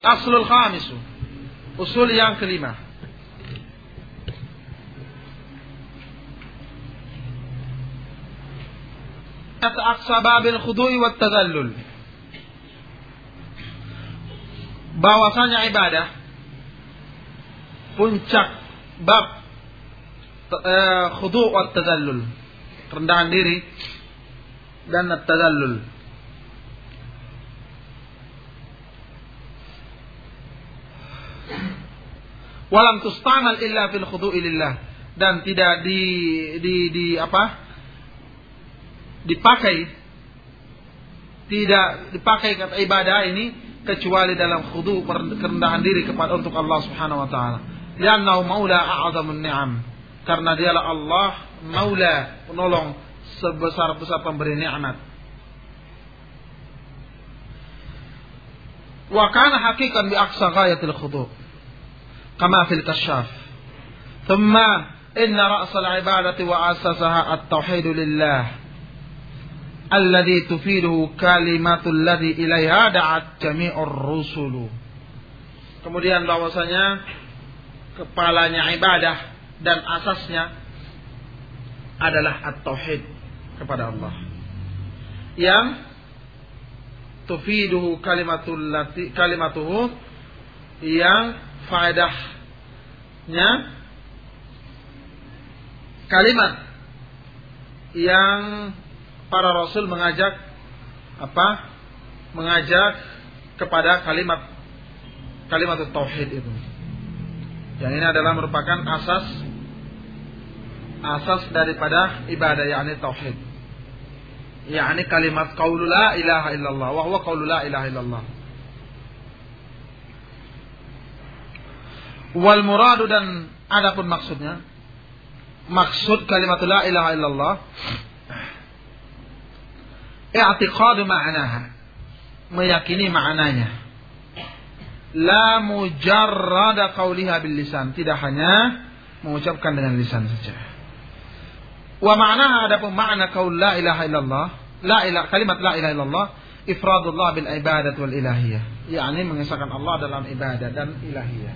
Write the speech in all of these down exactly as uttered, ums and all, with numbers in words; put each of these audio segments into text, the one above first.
Aslul khamisu, usul yang kelima. Aqsa babil khudu'i wat tadallul. Bahwasanya ibadah puncak bab uh, khudu' wat tadallul, rendahan diri dan at-tadallul. Walam tustamal illa fil khudu'i lillah, dan tidak di di di apa? dipakai tidak dipakai kata ibadah ini kecuali dalam khudu', kerendahan diri kepada untuk Allah Subhanahu wa taala. Li'annahu maula a'zamun ni'am, karena dialah Allah maula, penolong sebesar-besar pemberi nikmat. Wa kana haqiqan bi aqsa ghayatil khudu' kama fil kasyaf. Thumma inna ra'sal ibadati wa asasaha at-tauhid lillah alladhi tufiduhu kalimatul ladzi ilaiha da'at jami'ur rusulu. Kemudian bahwasanya kepalanya ibadah dan asasnya adalah at-tauhid kepada Allah, yang tufiduhu kalimatul ladzi kalimatuhu, yang faedahnya kalimat yang para rasul mengajak apa? Mengajak kepada kalimat kalimat tauhid itu. Yang ini adalah merupakan asas asas daripada ibadah, yakni tauhid. Yakni kalimat qaulu la ilaha illallah wa huwa qaulu la ilaha illallah. Wal muradu, dan adapun maksudnya, maksud kalimat la ilaha illallah i'tiqadu ma'naha, meyakini maknanya. La mujarrada qauliha bil lisan, tidak hanya mengucapkan dengan lisan saja. Wa ma'naha, adapun makna qaul la ilaha illallah, la ilaha kalimat la ilaha illallah ifradullah bil ibadah wal ilahiyah, yakni mengesahkan Allah dalam ibadah dan ilahiyah.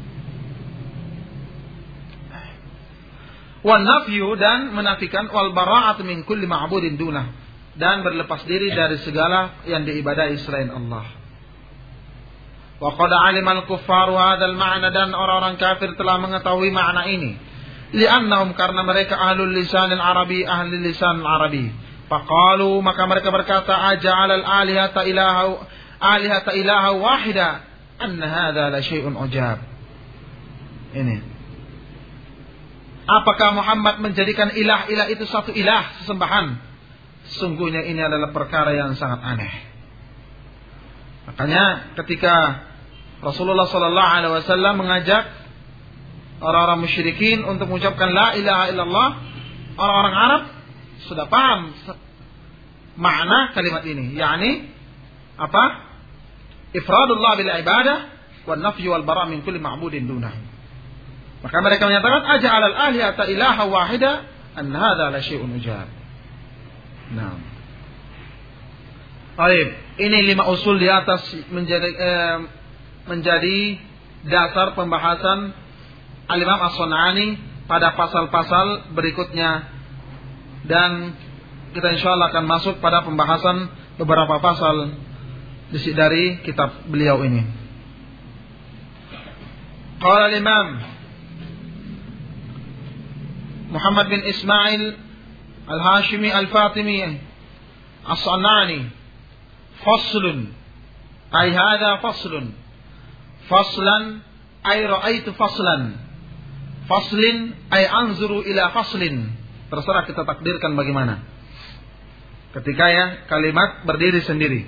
Wa nafyu, dan menafikan wal bara'at min kulli ma'budin dunah, dan berlepas diri dari segala yang diibadahi selain Allah. Wa qad 'alima al-kuffaru hadzal ma'na, dan orang-orang kafir telah mengetahui makna ini. Li'annahum, karena mereka ahlul lisan al-arabi, ahli lisan al-arabi. Faqalu, maka mereka berkata, aja'al al-alihata ilaha alihata ilaha wahida, anna hadza la syai'un ujab. Ini, apakah Muhammad menjadikan ilah-ilah itu satu ilah, sesembahan? Sungguhnya ini adalah perkara yang sangat aneh. Makanya ketika Rasulullah sallallahu alaihi wasallam mengajak orang-orang musyrikin untuk mengucapkan la ilaha illallah, orang-orang Arab sudah paham makna kalimat ini, yakni apa? Ifradullah bil ibadah wan nafyu wal bara' min kulli ma'budin dunah. Maka mereka menyatakan aja'al al-alihata ilaha wahida, an hadza la syai'un ujab. Nah, baik, ini lima usul di atas menjadi eh, menjadi dasar pembahasan Al-Imam As-Sun'ani pada pasal-pasal berikutnya, dan kita insyaallah akan masuk pada pembahasan beberapa pasal dari kitab beliau ini. Qala al-Imam Muhammad bin Ismail Al-Hashimi Al-Fatimi As-Sun'ani, faslun ay hadha faslun, faslan ay ra'aitu faslan, faslin ay anzuru ila faslin. Terserah kita takdirkan bagaimana ketika ya kalimat berdiri sendiri.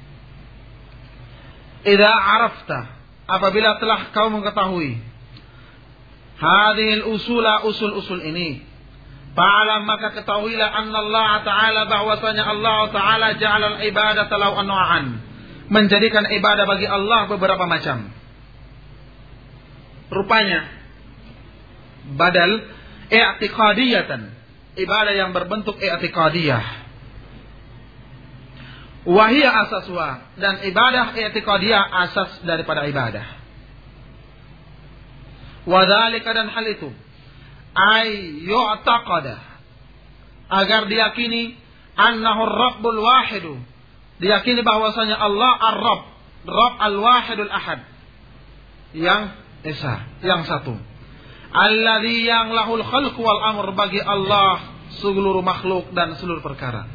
Idza arafta, apabila telah kau mengetahui, hadhil usula, usul-usul ini, fa'alam, maka ketahuilah, anna Allah Ta'ala, bahwasanya Allah Ta'ala ja'alal ibadah talau anwa'an, menjadikan ibadah bagi Allah beberapa macam. Rupanya badal i'tiqadiyatan, ibadah yang berbentuk i'tiqadiyah. Wahia asaswa, dan ibadah i'tiqadiyah asas daripada ibadah. Wadzalika, dan hal itu ay yu'taqada, agar diyakini annahu ar-rabbul wahidu, diyakini bahwasanya Allah ar-rabb, rabb al-wahidul ahad, yang esa, yang satu. Alladzi yang lahul khalqu wal amr, bagi Allah seluruh makhluk dan seluruh perkara.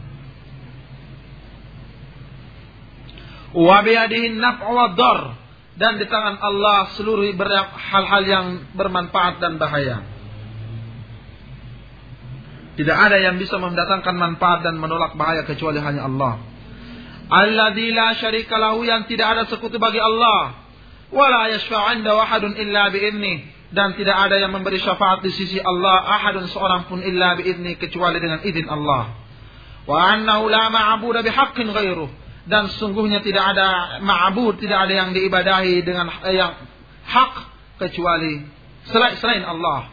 Wa biyadihi an-naf'u wad-dar, dan di tangan Allah seluruh hal-hal yang bermanfaat dan bahaya. Tidak ada yang bisa mendatangkan manfaat dan menolak bahaya kecuali hanya Allah. Alladzi la syarika lahu, yang tidak ada sekutu bagi Allah. Wala yashfa'u 'indahu ahadun illa bi'idnih, dan tidak ada yang memberi syafaat di sisi Allah ahadun seorang pun illa bi'idnih, kecuali dengan izin Allah. Wa annahu la ma'budu bihaqqin ghairuh, dan sungguhnya tidak ada ma'bud, tidak ada yang diibadahi dengan yang hak kecuali selain, selain Allah.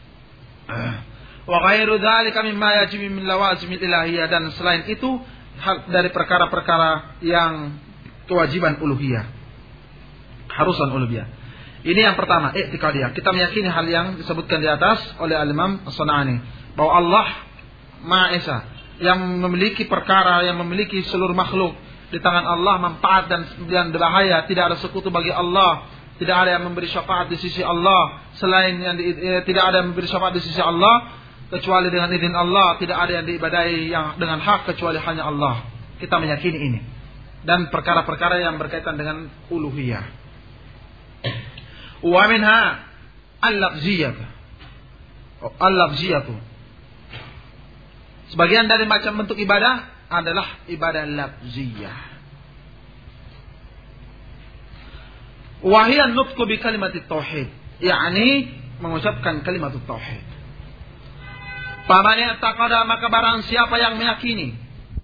Wa ghairu dzalika mimma yajibu min lawazimil ilahiyah, dan selain itu dari perkara-perkara yang kewajiban uluhiyah, harusan uluhiyah. Ini yang pertama, i'tiqadiyah. Kita meyakini hal yang disebutkan di atas oleh Al-Imam As-San'ani, bahwa Allah Maha Esa, yang memiliki perkara, yang memiliki seluruh makhluk. Di tangan Allah manfaat dan dan bahaya, tidak ada sekutu bagi Allah, tidak ada yang memberi syafaat di sisi Allah selain yang di, eh, tidak ada yang memberi syafaat di sisi Allah kecuali dengan izin Allah, tidak ada yang diibadahi yang dengan hak kecuali hanya Allah. Kita meyakini ini, dan perkara-perkara yang berkaitan dengan uluhiyah. Wa minha al-lafziyah, al-lafziyah, sebagian dari macam bentuk ibadah adalah ibadah lafziyah. Wa hiya nutqu bi kalimatit tauhid, yakni mengucapkan kalimat tauhid. Faman ya'taqada, maka barang siapa yang meyakini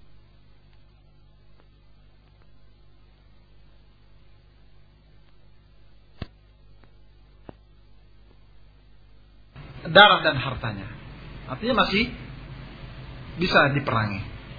darah dan hartanya, artinya masih bisa diperangi.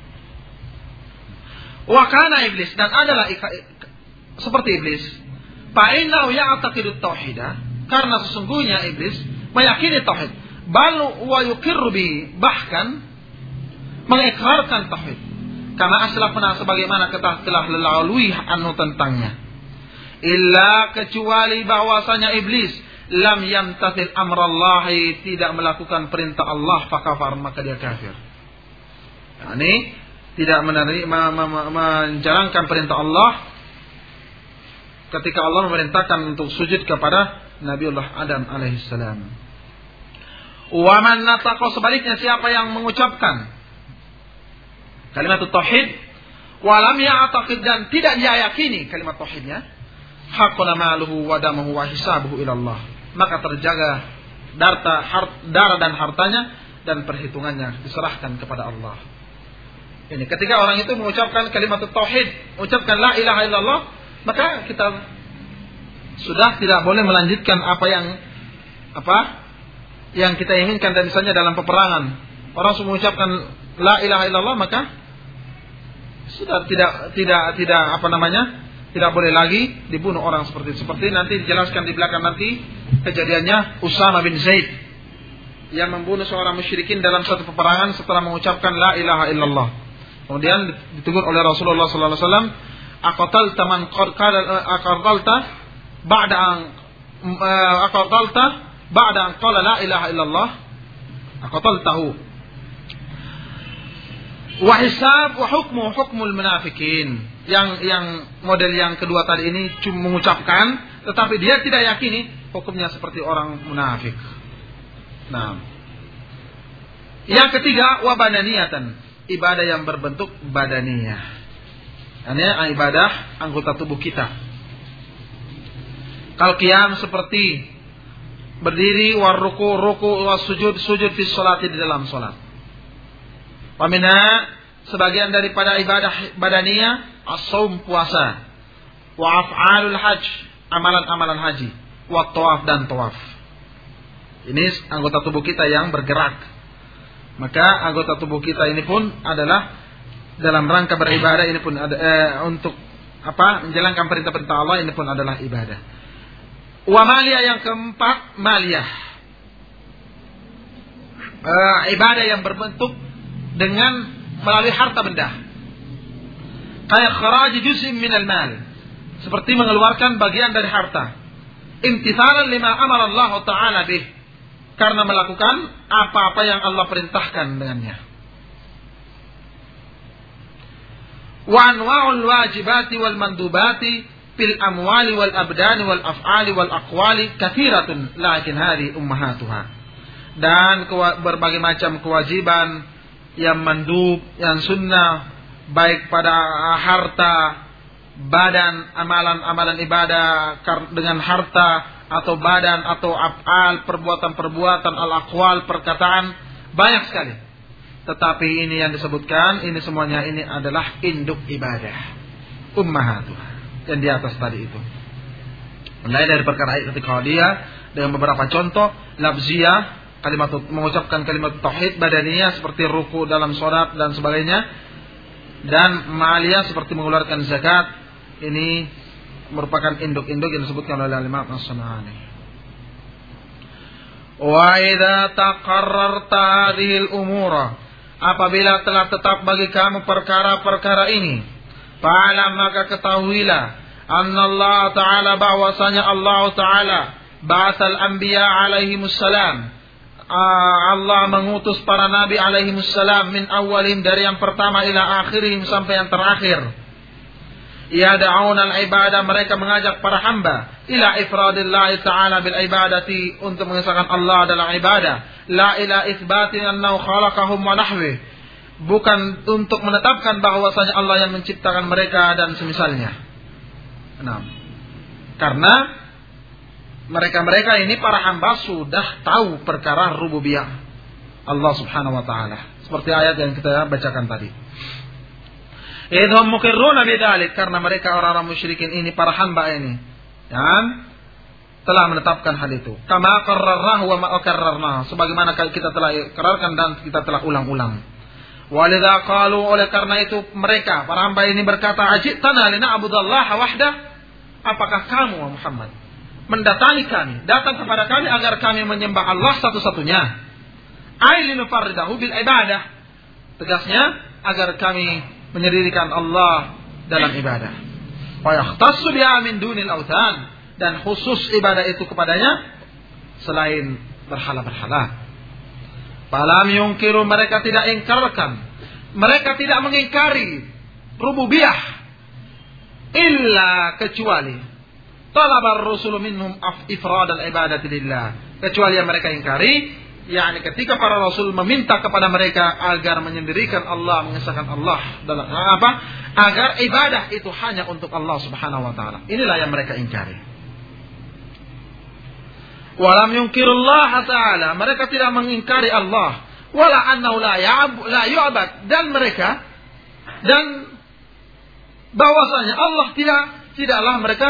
Wa kana iblis, dan adalah seperti iblis. Fa innahu ya'taqidu tauhida, karena sesungguhnya iblis meyakini tauhid. Bal wa yuqirru bi, bahkan mengikrarkan tauhid. Karena aslafna, sebagaimana kita telah melalui anu tentangnya. Illa, kecuali bahwasanya iblis lam yamtathil amrallahi, tidak melakukan perintah Allah, fakafar, maka dia kafir. Ini tidak menerima menjalankan perintah Allah ketika Allah memerintahkan untuk sujud kepada Nabiullah Adam alaihissalam. Wa man nataqa, sebaliknya siapa yang mengucapkan kalimat tauhid wa lam ya'taqid, dan tidak dia yakini kalimat tauhidnya, haqqana maluhu wa damuhu wa hisabuhu ila Allah, maka terjaga darta, hart, darah dan hartanya dan perhitungannya diserahkan kepada Allah. Ini ketika orang itu mengucapkan kalimat tauhid, mengucapkan la ilaha illallah, maka kita sudah tidak boleh melanjutkan apa yang apa yang kita inginkan. Dan misalnya dalam peperangan, orang sudah mengucapkan la ilaha illallah, maka sudah tidak tidak tidak apa namanya tidak boleh lagi dibunuh orang seperti seperti nanti dijelaskan di belakang nanti kejadiannya Usama bin Zaid yang membunuh seorang musyrikin dalam satu peperangan setelah mengucapkan la ilaha illallah. Kemudian ditegur oleh Rasulullah sallallahu alaihi wasallam, aqatalta man qala aqatalta ba'da an aqatalta ba'da an qala la ilaha illallah aqataltahu wa hisab wa hukmu hukmul munafikin. Yang yang model yang kedua tadi ini cuma mengucapkan tetapi dia tidak yakini, hukumnya seperti orang munafik. Nah, yang ketiga wa badaniyatan, ibadah yang berbentuk badaniyah. Ini ibadah anggota tubuh kita. Kal qiyam, seperti berdiri, war ruku ruku, was sujud sujud fi sholati, di dalam salat. Wa minha, sebagian daripada ibadah badaniyah, as-shaum, puasa, wa af'alul hajj, amalan-amalan haji, wa tawaf, dan tawaf. Ini anggota tubuh kita yang bergerak. Maka anggota tubuh kita ini pun adalah dalam rangka beribadah ini pun ada eh, untuk apa? Menjalankan perintah-perintah Allah ini pun adalah ibadah. Wa maliyah yang keempat, maliyah. Uh, ibadah yang berbentuk dengan melalui harta benda. Kayak kharaj juz'in minal mal. Seperti mengeluarkan bagian dari harta. Imtithalan lima amara Allah Ta'ala bih. Karena melakukan apa-apa yang Allah perintahkan dengannya. Wa anwa'ul wajibati wal mandubati fil amwali wal abdani wal af'ali wal aqwali kathiratun lakin hadhi ummahatuha. Dan berbagai macam kewajiban yang mandub, yang sunnah, baik pada harta, badan, amalan-amalan ibadah dengan harta, atau badan, atau af'al, perbuatan-perbuatan, al-aqwal, perkataan, banyak sekali. Tetapi ini yang disebutkan, ini semuanya ini adalah induk ibadah, ummahatuha, yang di atas tadi itu. Mulai dari perkara i'tiqadiyah dengan beberapa contoh, lafziyah, kalimat mengucapkan kalimat tauhid badaniyah seperti ruku dalam salat dan sebagainya, dan maliyah seperti mengeluarkan zakat. Ini merupakan induk-induk yang disebutkan oleh Imam As-San'ani. Wa idza taqarrarta hadhil umura, apabila telah tetap bagi kamu perkara-perkara ini, fa'alam maka ketahuilah anna Allah Ta'ala bahwasanya Allah Ta'ala ba'atsal anbiya alaihimussalam, Allah mengutus para nabi alaihimussalam min awalihim, dari yang pertama ila akhirihim sampai yang terakhir. Yad'un al-ibadah, mereka mengajak para hamba ila ifradillah ta'ala bil ibadati, untuk mengesahkan Allah dalam ibadah, la ila itsbatin annahu khalaqahum wa nahwi, bukan untuk menetapkan bahwasanya Allah yang menciptakan mereka dan semisalnya. Nah, karena mereka-mereka ini para hamba sudah tahu perkara rububiyah Allah Subhanahu wa taala, seperti ayat yang kita bacakan tadi. Idhum muqirruna bidzalik, karena mereka orang-orang musyrikin ini, para hamba ini, dan telah menetapkan hal itu. Kama qarrarnahu wa ma qarrarnahu, sebagaimana kita telah ikrarkan dan kita telah ulang-ulang. Walidza qalu, oleh karena itu mereka para hamba ini berkata, ajitana lina'budallaha wahdah, apakah kamu Muhammad mendatangi kami, datang kepada kami agar kami menyembah Allah satu-satunya? Ai linufarridahu bil ibadah, tegasnya agar kami menyendirikan Allah dalam ibadah. Wa yahtassu biha min dunil authan, dan khusus ibadah itu kepadanya selain berhala-berhala. Falam yungkiru, mereka tidak ingkarkan, mereka tidak mengingkari rububiyah, illa kecuali talabar rusulu minhum ifrad al-ibadati lillah, kecuali yang mereka ingkari, yakni ketika para rasul meminta kepada mereka agar menyendirikan Allah, mengesahkan Allah dalam apa? Agar ibadah itu hanya untuk Allah Subhanahu wa taala. Inilah yang mereka ingkari. Walam yungkirullah taala, mereka tidak mengingkari Allah, wala annahu la ya'bud la yu'bad, dan mereka dan bahwasanya Allah tidak tidaklah mereka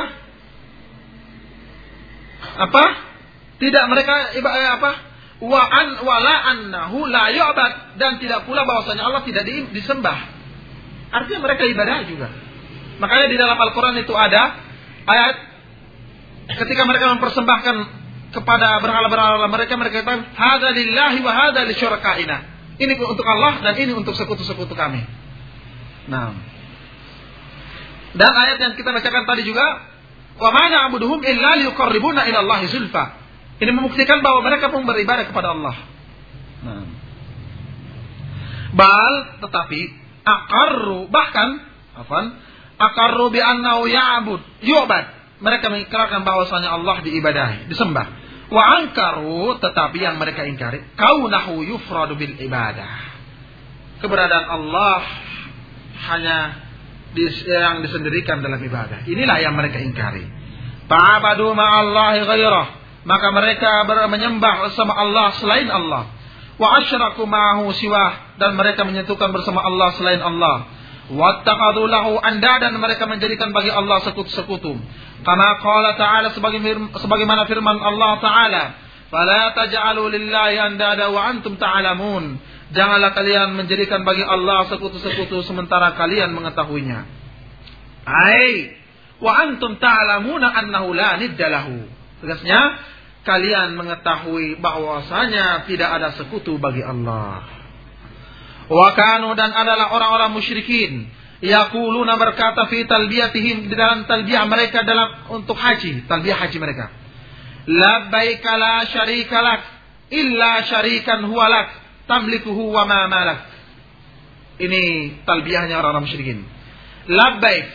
apa? Tidak mereka ibadah apa? Wa an wala annahu la yu'bad, dan tidak pula bahwasanya Allah tidak disembah. Artinya mereka ibadah juga. Makanya di dalam Al-Qur'an itu ada ayat ketika mereka mempersembahkan kepada berhala-berhala mereka, mereka katakan hadza lillahi wa hadza lisyurakaina. Ini untuk Allah dan ini untuk sekutu-sekutu kami. Nah. Dan ayat yang kita bacakan tadi juga, wa ma na'buduhum illa liyuqarribuna ila Allahi zulfa. Ini membuktikan bahwa mereka pun beribadah kepada Allah. Nah. Bal, tetapi aqarru, bahkan afan, aqarru bi annahu ya'bud, yu'bad. Mereka mengikrarkan bahwasanya Allah diibadahi, disembah. Wa ankaru, tetapi yang mereka ingkari, kaunahu yufradu bil ibadah, keberadaan Allah hanya yang disendirikan dalam ibadah. Inilah yang mereka ingkari. Ta'abadu ma'allahi ghairah, maka mereka menyembah bersama Allah selain Allah. Wa asyraku ma'ahu siwah, dan mereka menyentuhkan bersama Allah selain Allah. Wattaqadu lahu andadan, mereka menjadikan bagi Allah sekutu-sekutu. Kama qala ta'ala, sebagaimana firman Allah Ta'ala, fala taj'alu lillahi andada wa antum ta'lamun, Janganlah kalian menjadikan bagi Allah sekutu-sekutu sementara kalian mengetahuinya. Ai wa antum ta'lamuna annahu la nidda lahu. Tegasnya, kalian mengetahui bahwasanya tidak ada sekutu bagi Allah. Wa kanu, dan adalah orang-orang musyrikin, yaquluna, berkata fi talbiyatihim, di dalam talbiyah mereka dalam untuk haji, talbiyah haji mereka. Labbaika la syarika lak illa syarikan huwa lak tamlikuhu wa ma malak. Ini talbiyahnya orang-orang musyrikin. Labbaik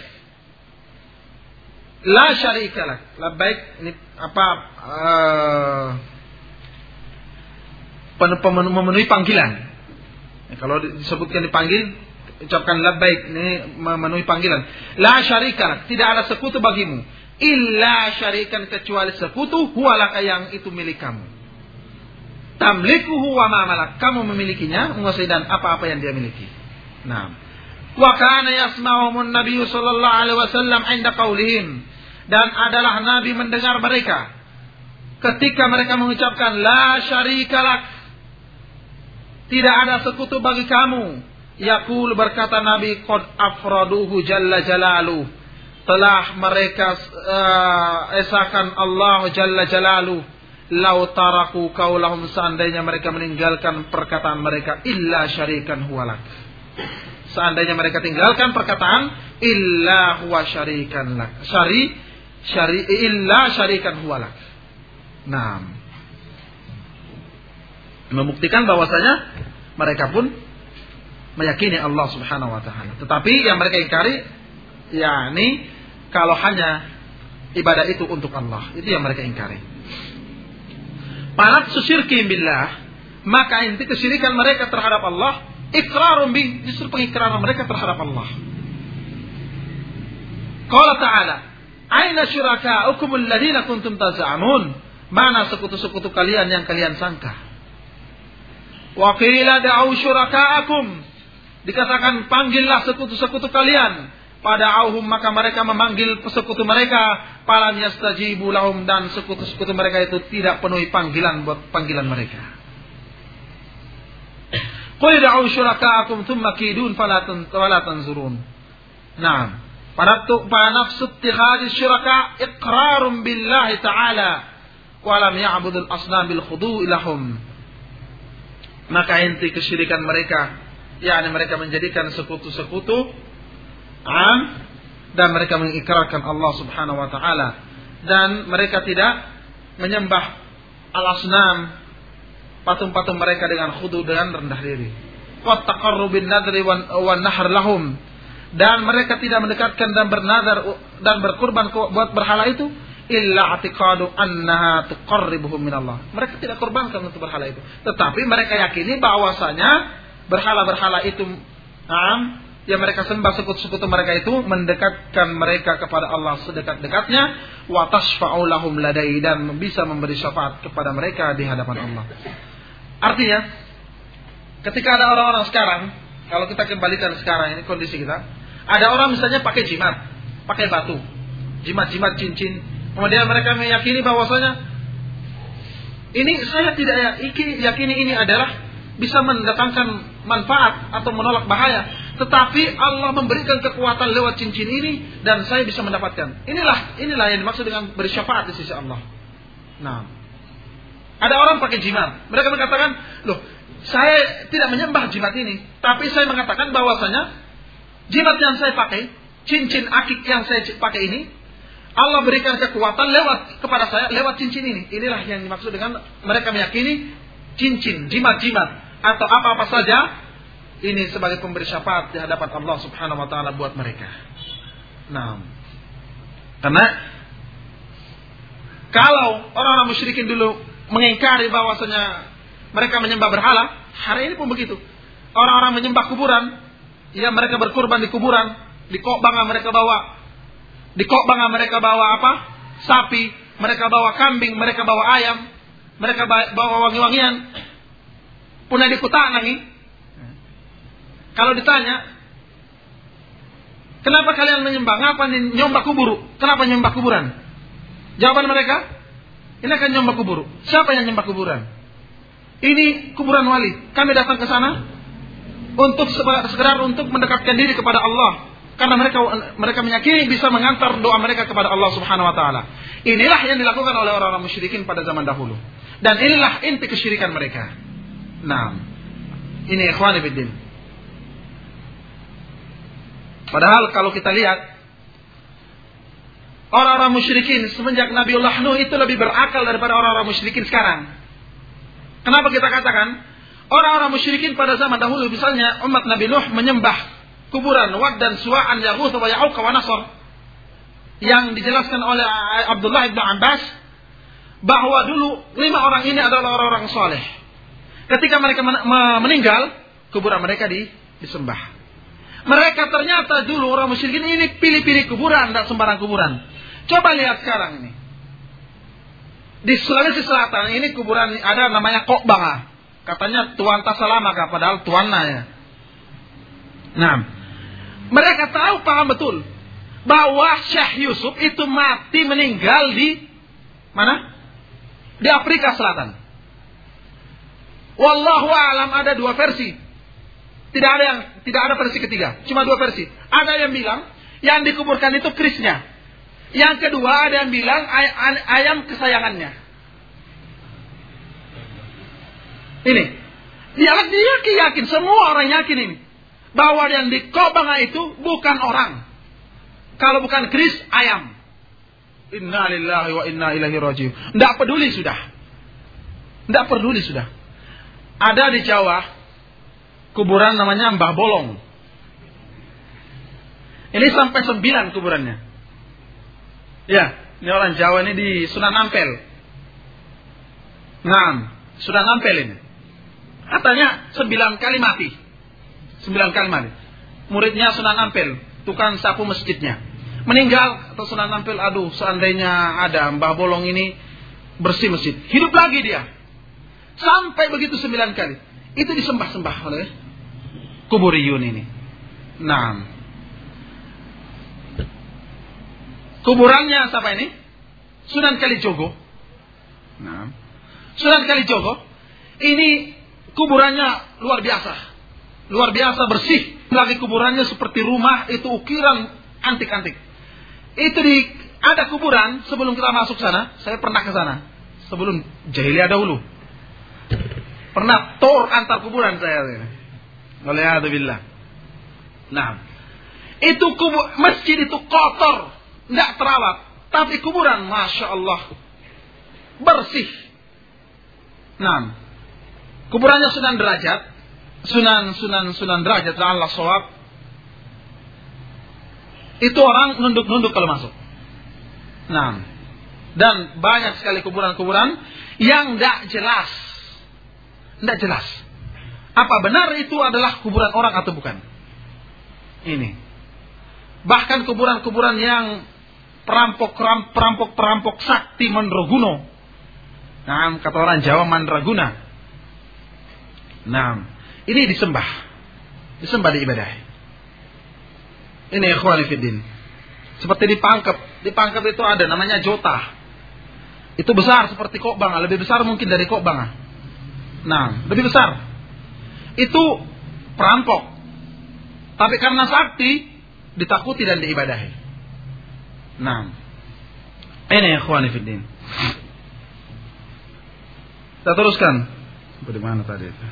la syarika lak. Labbaik ini apa? Uh, memenuhi panggilan. Ya, kalau disebutkan dipanggil, ucapkan labbaik, ini memenuhi panggilan. La syarika lak, tidak ada sekutu bagimu. Illa syarikan, kecuali sekutu, huwalaka, yang itu milik kamu. Tamlikuhu wa ma malak, kamu memilikinya, menguasai dan apa-apa yang dia miliki. Nah, wa kana yasma'umun Nabi sallallahu alaihi wasallam 'inda qaulihim, dan adalah Nabi mendengar mereka ketika mereka mengucapkan la syarika lak, tidak ada sekutu bagi kamu. Yaqul, berkata Nabi, qad afraduhu jalla jalaluh, telah mereka uh, esakan Allah jalla jalaluh. Lau taraku qaulahum, seandainya mereka meninggalkan perkataan mereka, illa syarikan huwalak, seandainya mereka tinggalkan perkataan illa huwa syarikan lak, syari syari illa syarikan huwalak. Nah, membuktikan bahwasanya mereka pun meyakini Allah Subhanahu wa taala. Tetapi yang mereka ingkari, yakni kalau hanya ibadah itu untuk Allah, itu yang mereka ingkari. Parat syirki billah, maka inti kesyirikan mereka terhadap Allah iqrarun bi, justru pengikraran mereka terhadap Allah. Qala ta'ala, aina syuraka'ukum alladziina kuntum taz'amun, mana sekutu-sekutu kalian yang kalian sangka. Wa qila da'u syuraka'akum, dikatakan panggillah sekutu-sekutu kalian. Pada auhum, maka mereka memanggil sekutu mereka. Falam yastajibu lahum, dan sekutu-sekutu mereka itu tidak penuhi panggilan buat panggilan mereka. Qul da'u syuraka'akum thumma kidun fala tanzurun. Nah, pada tu pada nafsu ittikhadis syuraka iqrarun billahi ta'ala wa lam ya'budul asnam bil khudu'i lahum. Maka inti kesyirikan mereka, yakni mereka menjadikan sekutu-sekutu Am, dan mereka mengikrarkan Allah Subhanahu wa taala, dan mereka tidak menyembah al-asnam, patung-patung mereka dengan khudu, dengan rendah diri. Wa taqarrubin nadri wan nahr lahum, dan mereka tidak mendekatkan dan bernadar dan berkurban buat berhala itu illa atiqadu annaha tuqarribuhum min Allah. Mereka tidak kurbankan untuk berhala itu, tetapi mereka yakini bahwasanya berhala-berhala itu am, yang mereka sembah, sekutu-sekutu mereka itu mendekatkan mereka kepada Allah sedekat-dekatnya, wa tasfa'u lahum ladai, dan bisa memberi syafaat kepada mereka di hadapan Allah. Artinya, ketika ada orang-orang sekarang, kalau kita kembalikan sekarang ini kondisi kita, ada orang misalnya pakai jimat, pakai batu, jimat-jimat cincin, kemudian mereka meyakini bahwasanya ini saya tidak yakini ini adalah bisa mendatangkan manfaat atau menolak bahaya, tetapi Allah memberikan kekuatan lewat cincin ini dan saya bisa mendapatkan. Inilah inilah yang dimaksud dengan beri syafaat di sisi Allah. Nah, ada orang pakai jimat, mereka mengatakan, loh, saya tidak menyembah jimat ini, tapi saya mengatakan bahwasanya jimat yang saya pakai, cincin akik yang saya pakai ini, Allah berikan kekuatan lewat kepada saya lewat cincin ini. Inilah yang dimaksud dengan mereka meyakini cincin, jimat-jimat atau apa-apa saja ini sebagai pemberi syafaat di hadapan Allah Subhanahu wa taala buat mereka. Nah, karena kalau orang-orang musyrikin dulu mengingkari bahwasanya mereka menyembah berhala, hari ini pun begitu. Orang-orang menyembah kuburan, ya mereka berkurban di kuburan, di kokbanga mereka bawa, di kokbanga mereka bawa apa? Sapi, mereka bawa kambing, mereka bawa ayam, mereka bawa wangi-wangian. Punah dikutangi. Kalau ditanya, kenapa kalian menyembah? Ngapa nyembah kubur? Kenapa nyembah kuburan? Jawaban mereka, ini akan nyembah kubur. Siapa yang nyembah kuburan? ini kuburan wali. Kami datang ke sana untuk sekedar untuk mendekatkan diri kepada Allah. Karena mereka mereka meyakini bisa mengantar doa mereka kepada Allah Subhanahu wa taala. Inilah yang dilakukan oleh orang-orang musyrikin pada zaman dahulu. Dan inilah inti kesyirikan mereka. Nah, ini ikhwani fiddin. Padahal kalau kita lihat orang-orang musyrikin semenjak Nabiullah Nuh itu lebih berakal daripada orang-orang musyrikin sekarang. Kenapa kita katakan orang-orang musyrikin pada zaman dahulu, misalnya umat Nabi Nuh menyembah kuburan Wad dan Suwa'an, Yaghutha wa Ya'uq wa Nasr, yang dijelaskan oleh Abdullah bin Abbas bahwa dulu lima orang ini adalah orang-orang saleh. Ketika mereka meninggal, kuburan mereka disembah. Mereka ternyata dulu orang musyrikin ini pilih-pilih kuburan, tidak sembarang kuburan. Coba lihat sekarang ini. Di Sulawesi Selatan ini kuburan ada namanya Kokbanga. Katanya Tuan Tasalamaka, padahal Tuanna ya. Nah, mereka tahu, paham betul bahwa Syekh Yusuf itu mati meninggal di mana? Di Afrika Selatan. Wallahu a'lam, ada dua versi. Tidak ada yang tidak ada versi ketiga, cuma dua versi. Ada yang bilang yang dikuburkan itu kerisnya. Yang kedua ada yang bilang ay- ay- ayam kesayangannya. Ini. Dia dia yakin, semua orang yakin ini bahwa yang di Kokbanga itu bukan orang. Kalau bukan keris, ayam. Inna lillahi wa inna ilaihi raji'un. Tidak peduli sudah. Tidak peduli sudah. Ada di Jawa kuburan namanya Mbah Bolong. Ini sampai sembilan kuburannya. Ya, ini orang Jawa ini di Sunan Ampel. Nah, Sunan Ampel ini. Katanya sembilan kali mati. Sembilan kali mati. Muridnya Sunan Ampel, tukang sapu masjidnya. Meninggal atau Sunan Ampel, aduh seandainya ada Mbah Bolong ini bersih masjid. Hidup lagi dia. Sampai begitu sembilan kali. Itu disembah-sembah oleh kuburiyun ini. Nah, kuburannya siapa ini? Sunan Kalijogo. Nah, Sunan Kalijogo ini kuburannya luar biasa, luar biasa bersih. Lagi kuburannya seperti rumah, itu ukiran antik-antik. Itu di ada kuburan sebelum kita masuk sana. Saya pernah ke sana sebelum jahiliyah dahulu. Pernah tor antar kuburan saya. Waliyadzubillah. Nah, itu kubur, masjid itu kotor, tidak terawat. Tapi kuburan, masya Allah, bersih. Nah, kuburannya Sunan Derajat, Sunan Sunan Sunan Derajat, Allah shawab. Itu orang nunduk-nunduk kalau masuk. Nah, dan banyak sekali kuburan-kuburan yang tidak jelas. Tidak jelas. Apa benar itu adalah kuburan orang atau bukan? Ini. Bahkan kuburan-kuburan yang perampok-perampok sakti Mandraguna. Nah, kata orang Jawa Mandraguna. Nah, ini disembah. Disembah diibadahi. Ini ikhwani fiddin. Seperti di Pangkep. Di Pangkep itu ada namanya Jota. Itu besar seperti Kokbanga. Lebih besar mungkin dari Kokbanga. Nah, lebih besar. Itu perampok. Tapi karena sakti, ditakuti dan diibadahi. Nah, ini ikhwani fiddin. Kita teruskan. Bagaimana tadi itu?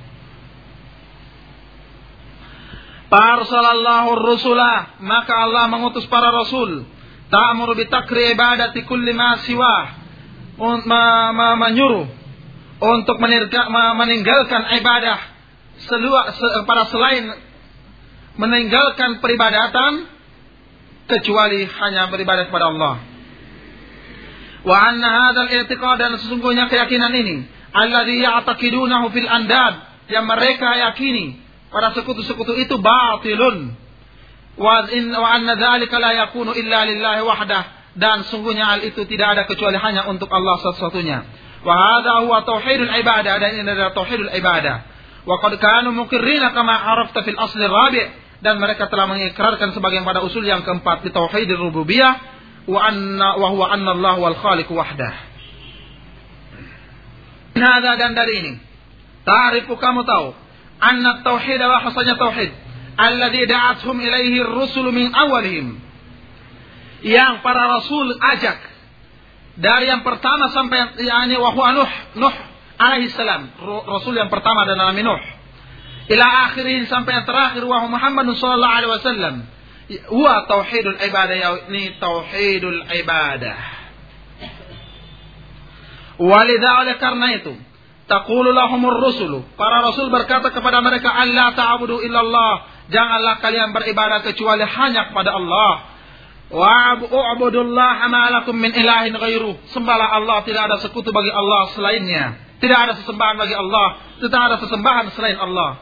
Parsalallahu rusulah, maka Allah mengutus para rasul. Ta'muru bi takri ibadati kulli ma siwa. Menyuruh untuk meninggalkan ibadah pada selain meninggalkan peribadatan kecuali hanya beribadah kepada Allah. Wa anna hadzal i'tiqad, dan sesungguhnya keyakinan ini alladzi ya'taqidunahu fil andad, yang mereka yakini pada sekutu-sekutu itu batilun. Wa in wa anna dzalika la yakunu illa lillahi wahdah, dan sungguhnya hal itu tidak ada kecuali hanya untuk Allah satu-satunya. Wa hadza huwa tauhidul ibadah, dan ini adalah tauhidul ibadah. Wa qad kanu muqirrina kama arafta fil asl rabi', dan mereka telah mengikrarkan sebagian pada usul yang keempat di tauhidur rububiyah, wa anna wa huwa anna Allah wal khaliq wahdah. Hadza, dan dari ini Ta'rifu, kamu tahu, anna tauhid adalah bahasanya tauhid alladzi da'athum ilaihi ar-rusulu min awalihim, yang para rasul ajak dari yang pertama sampai yakni wa huwa Nuh, Nuh alaihi salam, rasul yang pertama dan Nabi Nuh, ila akhirih, sampai yang terakhir wa Muhammad sallallahu alaihi wasallam, huwa tauhidul ibadah, yakni tauhidul ibadah. Walidha, oleh karena itu, taqulu lahumur rusulu, para rasul berkata kepada mereka, alla ta'budu illallah, janganlah kalian beribadah kecuali hanya kepada Allah. Wa'budullaha ma lakum min ilahin ghairu, sembahlah Allah, tidak ada sekutu bagi Allah selainnya. Tidak ada sesembahan bagi Allah, tidak ada sesembahan selain Allah.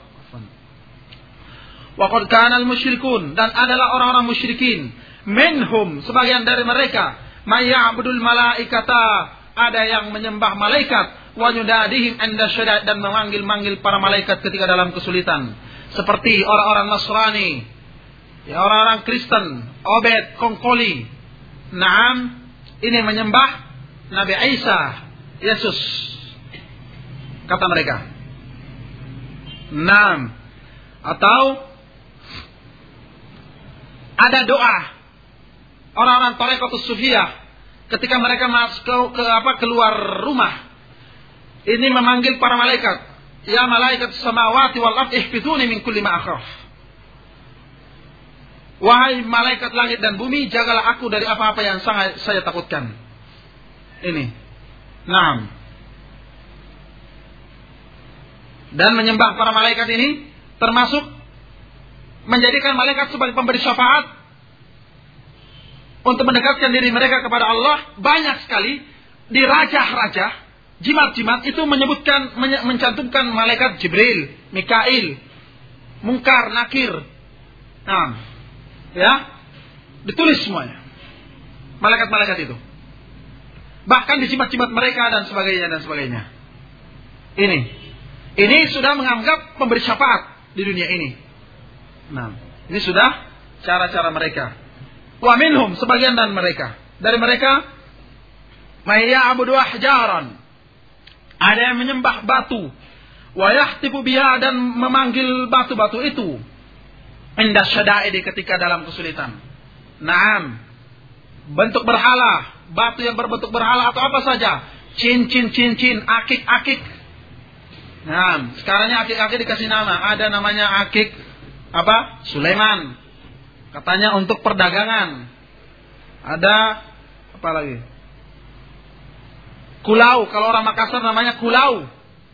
Wa qad kana al-musyrikun, dan adalah orang-orang musyrikin, minhum, sebagian dari mereka, may ya'budul malaikata, ada yang menyembah malaikat, wa yunadihim 'inda syada'id, dan memanggil-manggil para malaikat ketika dalam kesulitan, seperti orang-orang Nasrani, ya, orang-orang Kristen, Obed, Kongkoli. Naam, ini menyembah Nabi Isa, Yesus, kata mereka. Naam, atau ada doa orang-orang Tariqatus Sufiyah ketika mereka masuk ke, ke apa keluar rumah, ini memanggil para malaikat, ya malaikat samawati wal ardh ihfizuni min kulli ma akhaf. Wahai malaikat langit dan bumi, jagalah aku dari apa-apa yang sangat saya takutkan. Ini. Naam. Dan menyembah para malaikat ini termasuk menjadikan malaikat sebagai pemberi syafaat untuk mendekatkan diri mereka kepada Allah. Banyak sekali di raja-raja, jimat-jimat itu menyebutkan, mencantumkan malaikat Jibril, Mikail, Munkar, Nakir. Nah, ya, ditulis semuanya malaikat-malaikat itu. Bahkan di jimat-jimat mereka dan sebagainya dan sebagainya. Ini, ini sudah menganggap pemberi syafaat di dunia ini. Nah, ini sudah cara-cara mereka. Wa minhum, sebagian dan mereka, dari mereka, may ya'budu ahjaran, ada yang menyembah batu, wa yahtifu biha, dan memanggil batu-batu itu, inda syada'id, ketika dalam kesulitan. Naam, bentuk berhala, batu yang berbentuk berhala atau apa saja, cincin-cincin, akik-akik. Naam, sekarangnya akik-akik dikasih nama, ada namanya akik apa? Sulaiman. Katanya untuk perdagangan. Ada apa lagi? Kulau, kalau orang Makassar namanya kulau.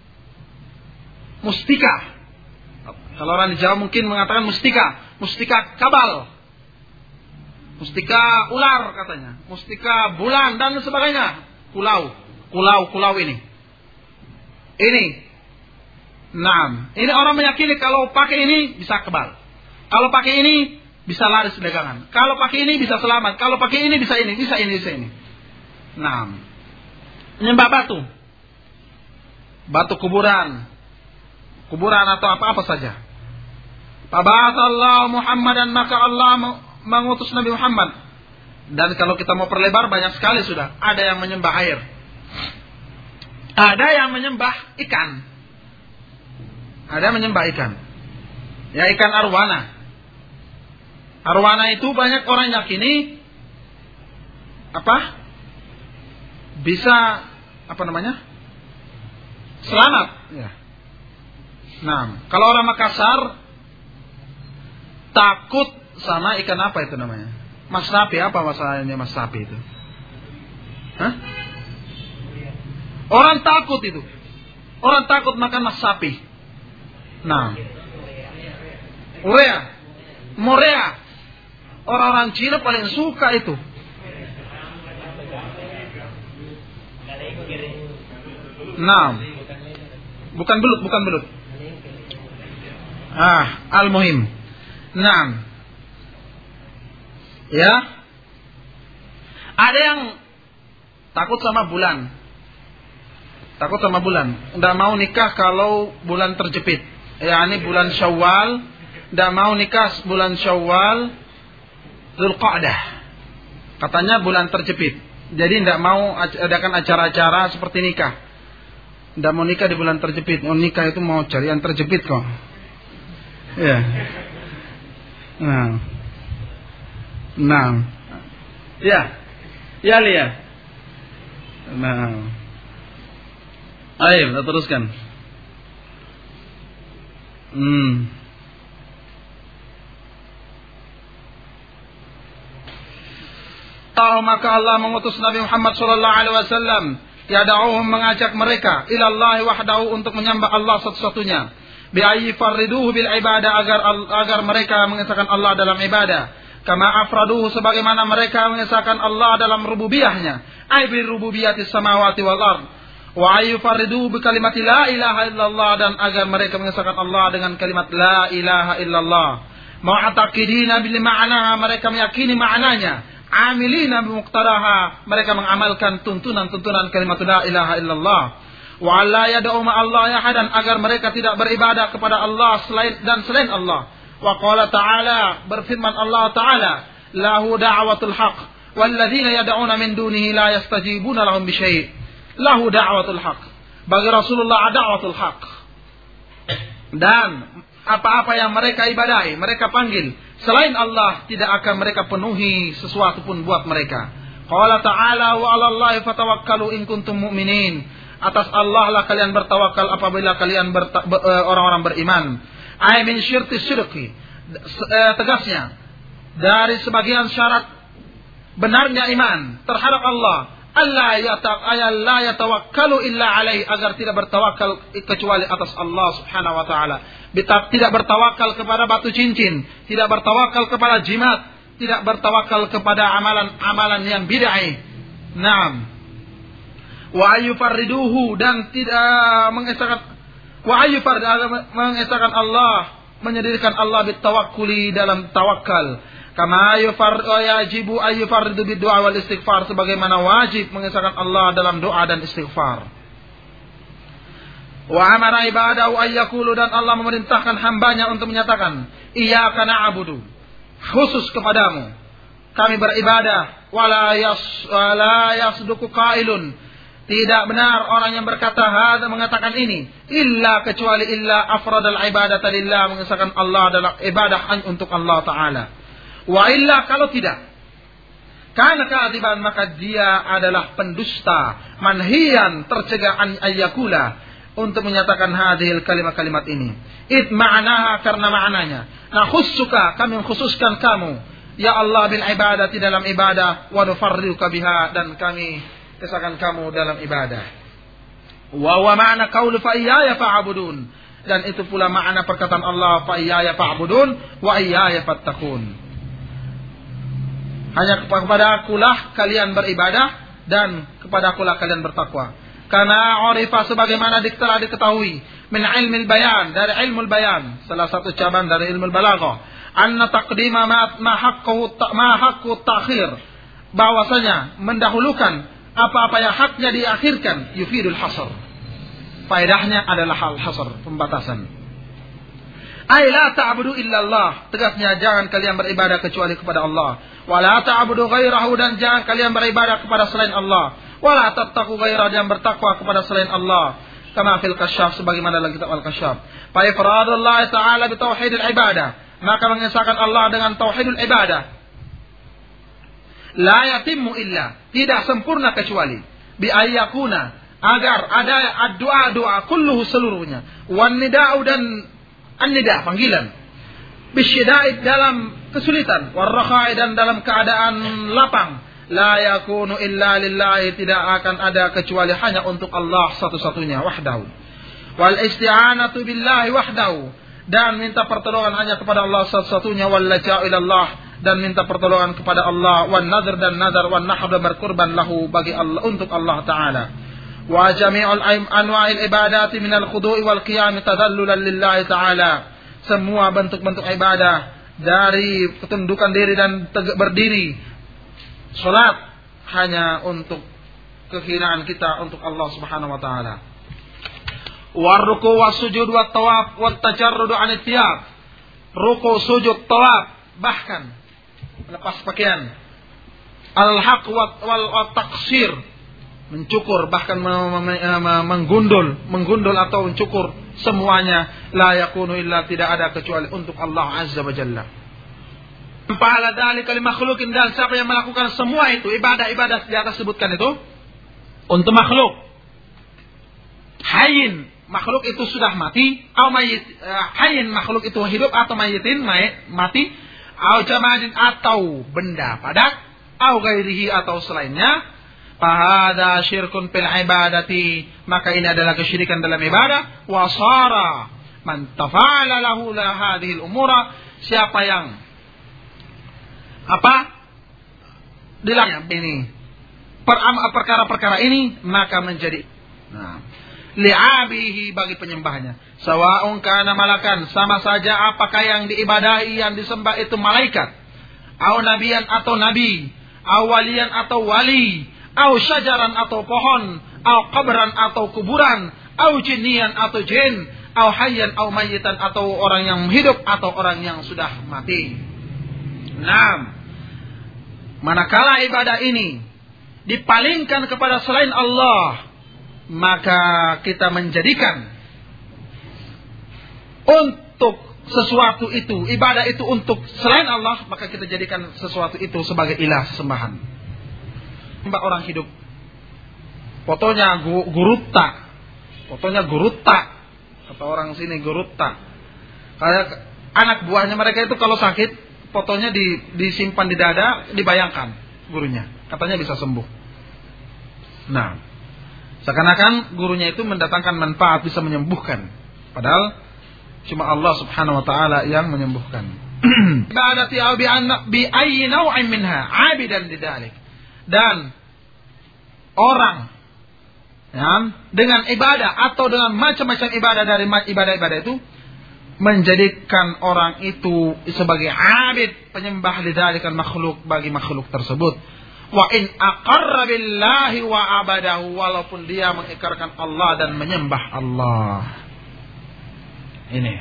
Mustika. Kalau orang di Jawa mungkin mengatakan mustika. Mustika kabal. Mustika ular katanya. Mustika bulan dan sebagainya. Kulau. Kulau, kulau ini. Ini. Nah, ini orang meyakini kalau pakai ini bisa kebal. Kalau pakai ini bisa laris dagangan. Kalau pakai ini bisa selamat. Kalau pakai ini bisa ini, bisa ini, bisa ini. Nah, menyembah batu. Batu kuburan. Kuburan atau apa-apa saja. Faba'atsallahu Muhammadan, maka Allah mengutus Nabi Muhammad. Dan kalau kita mau perlebar banyak sekali sudah. Ada yang menyembah air. Ada yang menyembah ikan. Ada yang menyembah ikan. Ya, ikan arwana. Arwana itu banyak orang yakini apa? Bisa apa namanya? Selamat. Ya. Nah, kalau orang Makassar takut sama ikan apa itu namanya? Mas sapi, apa masalahnya mas sapi itu? Hah? Orang takut itu. Orang takut makan mas sapi. Nah, urea, morea. Orang-orang Cina paling suka itu. Nah, bukan belut, bukan belut. Ah, al-muhim. Nah, ya, ada yang takut sama bulan. Takut sama bulan. Tidak mau nikah kalau bulan terjepit. Ya, ini bulan Syawal. Tidak mau nikah bulan Syawal, Dzulqa'dah. Katanya bulan terjepit. Jadi tidak mau adakan acara-acara seperti nikah. Nggak mau nikah di bulan terjepit. Mau nikah itu mau cari yang terjepit kok. Ya. Nah. Nah. Ya. Ya lihat. Nah. Ayo, kita teruskan. Hmm. Tahu maka Allah mengutus Nabi Muhammad sallallahu alaihi wasallam, yad'uhum mengajak mereka ila Allah wahdahu untuk menyembah Allah satu-satunya. Bi ayyi farriduhu bil ibadah agar agar mereka mengesahkan Allah dalam ibadah. Kama afraduhu sebagaimana mereka mengesahkan Allah dalam rububiyahnya. Ay bi rububiyatis samawati wal ard. Wa ayyufarridu bi kalimati la ilaha illallah dan agar mereka mengesahkan Allah dengan kalimat la ilaha illallah. Mu'taqidina bil ma'na mereka meyakini maknanya. Amilina bi muqtadaha mereka mengamalkan tuntunan-tuntunan kalimat la ilaha illallah. Wa alla yad'u ma Allah ahadan agar mereka tidak beribadah kepada Allah selain dan selain Allah. Wa qala ta'ala berfirman Allah Ta'ala lahu da'watul haqq walladzina yad'una min dunihi la yastajibuna lahum bi syai'. Lahu da'watul haq. Bagi Rasulullah da'watul haq. Dan apa-apa yang mereka ibadahi, mereka panggil selain Allah tidak akan mereka penuhi sesuatu pun buat mereka. Qala ta'ala wa 'alallahi fatawakkalu in kuntum mu'minin. Atas Allah lah kalian bertawakal apabila kalian berta- be- orang-orang beriman. Ay min syirki syirki. Tegasnya dari sebagian syarat benarnya iman terhadap Allah. Allah la yatawakkalu illa alaihi agar tidak bertawakal kecuali atas Allah Subhanahu wa taala. Tidak bertawakal kepada batu cincin, tidak bertawakal kepada jimat, tidak bertawakal kepada amalan-amalan yang bid'ah. Naam. Wa ayyufarriduhu dan tidak mengesahkan wa ayyufard mengesahkan Allah, menyendirikan Allah bitawakkuli dalam tawakal. Kama yufar yajibu ayyufarridu bid-du'a wal istighfar sebagaimana wajib mengesahkan Allah dalam doa dan istighfar. Wa amara ibadahu ayyakulu dan Allah memerintahkan hambanya untuk menyatakan iyyaka na'budu khusus kepadamu kami beribadah wala yas wala yasduqu qailun tidak benar orang yang berkata hadza mengatakan ini illa kecuali illa afradal ibadata lillah mengesahkan Allah dalam ibadah untuk Allah Ta'ala. Wa illa kalau tidak karena keadiban maka dia adalah pendusta manhiyan tercegah an ayyakula untuk menyatakan hadhil kalimat-kalimat ini it ma'naha karena maknanya nah khusuka kami mengkhususkan kamu ya Allah bil ibadati dalam ibadah wa nufarriduka biha dan kami kesahkan kamu dalam ibadah wa wa ma'na qaul fa iyaya fa'budun dan itu pula makna perkataan Allah fa iyaya fa'budun wa iyaya fattaqun. Hanya kepada akulah kalian beribadah dan kepada akulah kalian bertakwa. Karena orifa sebagaimana telah diketahui min ilmil bayan dari ilmul bayan salah satu cabang dari ilmul balaghah anna taqdima ma ma haqqu ma haqqu ta'khir bahwasanya mendahulukan apa-apa yang haknya diakhirkan yufidul hasr. Faedahnya adalah hal hasr pembatasan. Ay la ta'budu illallah tegasnya jangan kalian beribadah kecuali kepada Allah. Wala ta'budu ghairahu dan jangan kalian beribadah kepada selain Allah. Wala tattaqu ghairahu dan bertakwa kepada selain Allah. Kama fil Kasyaf sebagaimana dalam kitab Al-Kasyaf. Fa ifradullah ta'ala bi tauhidil ibadah. Maka mengesahkan Allah dengan tauhidul ibadah. La yatimmu illa tidak sempurna kecuali bi ayyakuna agar ada doa-doa kulluhu seluruhnya. Wan nida'u dan an-nida' panggilan. Bisyida'id dalam kesulitan, warrakhai dan dalam keadaan lapang, la yakunu illa lillahi tidak akan ada kecuali hanya untuk Allah satu-satunya wahdahu. Wal isti'anatu billahi wahdahu dan minta pertolongan hanya kepada Allah satu-satunya wal laja'u ilallah dan minta pertolongan kepada Allah wan nadhr dan nadar wan nahb berkurban lahu bagi Allah untuk Allah Ta'ala. Wa jami'ul anwa'il ibadati minal khudu'i wal qiyam tadhallulan lillahi Ta'ala. Semua bentuk-bentuk ibadah dari ketundukan diri dan tegak berdiri salat hanya untuk kehinaan kita untuk Allah Subhanahu wa taala. Warruku wasujud wat tawaf wat tajarrud an thiyab. Ruku, sujud, tawaf bahkan melepas pakaian. Al haq wal wal taqsir mencukur, bahkan menggundul, menggundul atau mencukur semuanya, la yakunu illa, tidak ada kecuali untuk Allah Azza wa Jalla. Fa'ala dzalika li makhluqin, dan siapa yang melakukan semua itu ibadah-ibadah di atas sebutkan itu untuk makhluk. Hayyin, makhluk itu sudah mati, atau mayit, uh, hayyin makhluk itu hidup, atau mayitin mati, atau jamadin atau benda padat, atau gairihi atau selainnya, fahada syirkun fil ibadati, maka ini adalah kesyirikan dalam ibadah. Wasara man tafa'ala lahu la hadhil umura, siapa yang apa dilakukan ini perkara-perkara ini, maka menjadi nah li'abihi, bagi penyembahnya. Sawa'un kana malakan, sama saja apakah yang diibadahi, yang disembah itu malaikat, au nabiyan atau nabi, au waliyan atau wali, au syajaran atau pohon, au qabran atau kuburan, au jinnian atau jin, au hayyan au mayyitan atau orang yang hidup atau orang yang sudah mati. Naam. Manakala ibadah ini dipalingkan kepada selain Allah, maka kita menjadikan untuk sesuatu itu, ibadah itu untuk selain Allah, maka kita jadikan sesuatu itu sebagai ilah, sesembahan. Mbak orang hidup, fotonya gurutta, fotonya gurutta, kata orang sini gurutta. Kayak anak buahnya mereka itu kalau sakit, fotonya di, disimpan di dada, dibayangkan gurunya, katanya bisa sembuh. Nah, seakan-akan gurunya itu mendatangkan manfaat, bisa menyembuhkan. Padahal cuma Allah Subhanahu wa taala yang menyembuhkan. Ibadati au bi ayyi naw'in minha 'abidan lidzalik. Dan orang ya, dengan ibadah atau dengan macam-macam ibadah dari ibadah-ibadah itu, menjadikan orang itu sebagai abid, penyembah lidzalikal makhluk, bagi makhluk tersebut. Wa in aqarra billahi wa abadahu, walaupun dia mengikrarkan Allah dan menyembah Allah. Ini.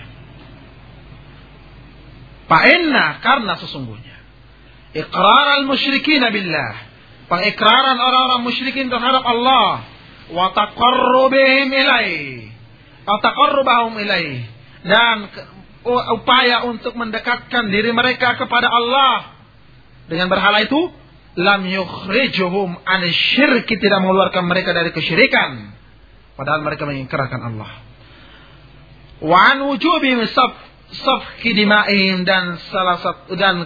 Fa inna, karena sesungguhnya iqrar al-musyrikin billah, pengikraran orang-orang musyrikin terhadap Allah, wa taqarrubihim ilaihi, wa taqarrubahum ilaihi, dan upaya untuk mendekatkan diri mereka kepada Allah dengan berhala itu, lam yukhrijuhum anisyirki, tidak mengeluarkan mereka dari kesyirikan, padahal mereka mengikrarkan Allah. Wa an wujubi saf safki dima'ihim, dan salah satu dan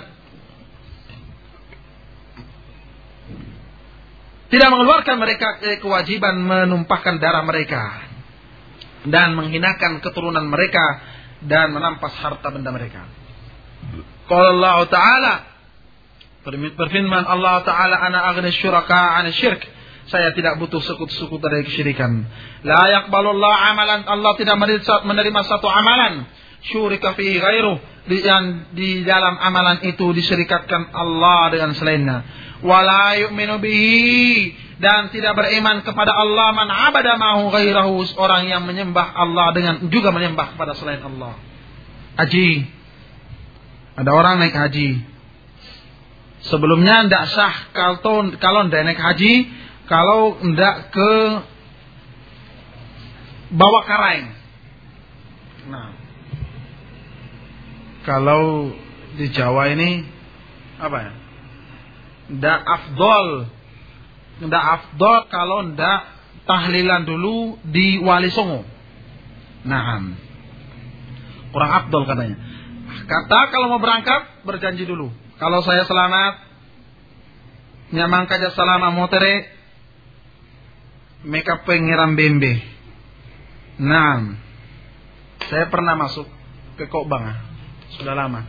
tidak mengeluarkan mereka kewajiban menumpahkan darah mereka dan menghinakan keturunan mereka dan menampas harta benda mereka. Qala Allah Ta'ala, berfirman Allah Ta'ala, ana aghni syuraka 'an syirk, saya tidak butuh sekutu-sekutu dari kesyirikan. La yaqbalullahu amalan, Allah tidak menerima satu amalan syurika fihi ghairuh, yang di dalam amalan itu disyirikatkan Allah dengan selainnya. Wala yu'minu bihi, dan tidak beriman kepada Allah, man abada ma'hu ghairahu, orang yang menyembah Allah dengan juga menyembah kepada selain Allah. Haji, ada orang naik haji, sebelumnya tidak sah kalau kalau tidak naik haji, kalau tidak ke bawa karaeng. Nah, kalau di Jawa ini apa ya? Ndak afdol, ndak afdol kalau ndak tahlilan dulu di Wali Songo. Nah, kurang afdol katanya. Kata kalau mau berangkat berjanji dulu. Kalau saya selamat, nyamang kaja salama motere, makeup pengiram bembe. Nah, saya pernah masuk ke Kokbang, sudah lama.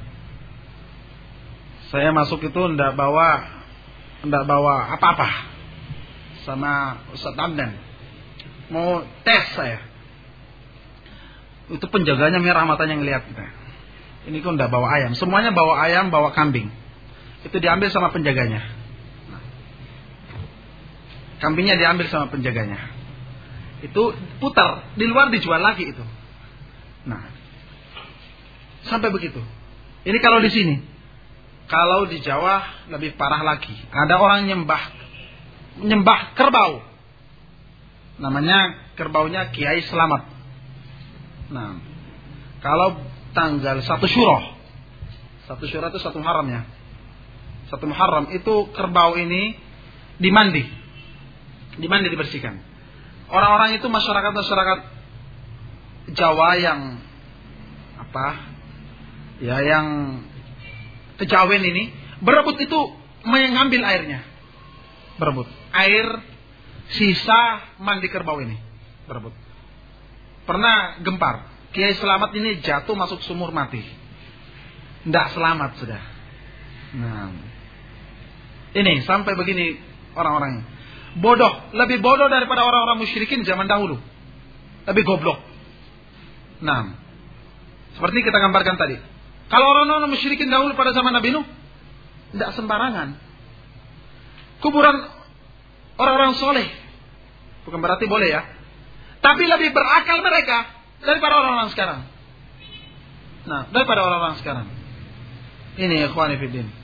Saya masuk itu ndak bawa ndak bawa apa-apa sama Ustaz Abdan. Mau tes saya. Itu penjaganya merah matanya ngelihat kita. Ini kok ndak bawa ayam. Semuanya bawa ayam, bawa kambing. Itu diambil sama penjaganya. Nah, kambingnya diambil sama penjaganya. Itu putar, di luar dijual lagi itu. Nah, sampai begitu. Ini kalau di sini. Kalau di Jawa lebih parah lagi. Ada orang nyembah nyembah kerbau. Namanya kerbaunya Kiai Selamat. Nah, kalau tanggal satu Syuro, satu Syuro itu satu Muharram ya. Satu Muharram itu kerbau ini dimandi. Dimandi dibersihkan. Orang-orang itu masyarakat-masyarakat Jawa yang apa? Ya, yang kejawen ini berebut itu mengambil airnya. Berebut. Air sisa mandi kerbau ini. Berebut. Pernah gempar. Kiai Selamat ini jatuh masuk sumur mati. Tidak selamat sudah. Nah, ini sampai begini orang-orangnya. Bodoh, lebih bodoh daripada orang-orang musyrikin zaman dahulu. Lebih goblok. Nah, seperti kita gambarkan tadi. Kalau orang-orang musyrikin dahulu pada zaman Nabi Nuh, tidak sembarangan. Kuburan orang-orang soleh. Bukan berarti boleh ya. Tapi lebih berakal mereka daripada orang-orang sekarang. Nah, daripada orang-orang sekarang. Ini ikhwani fiddin.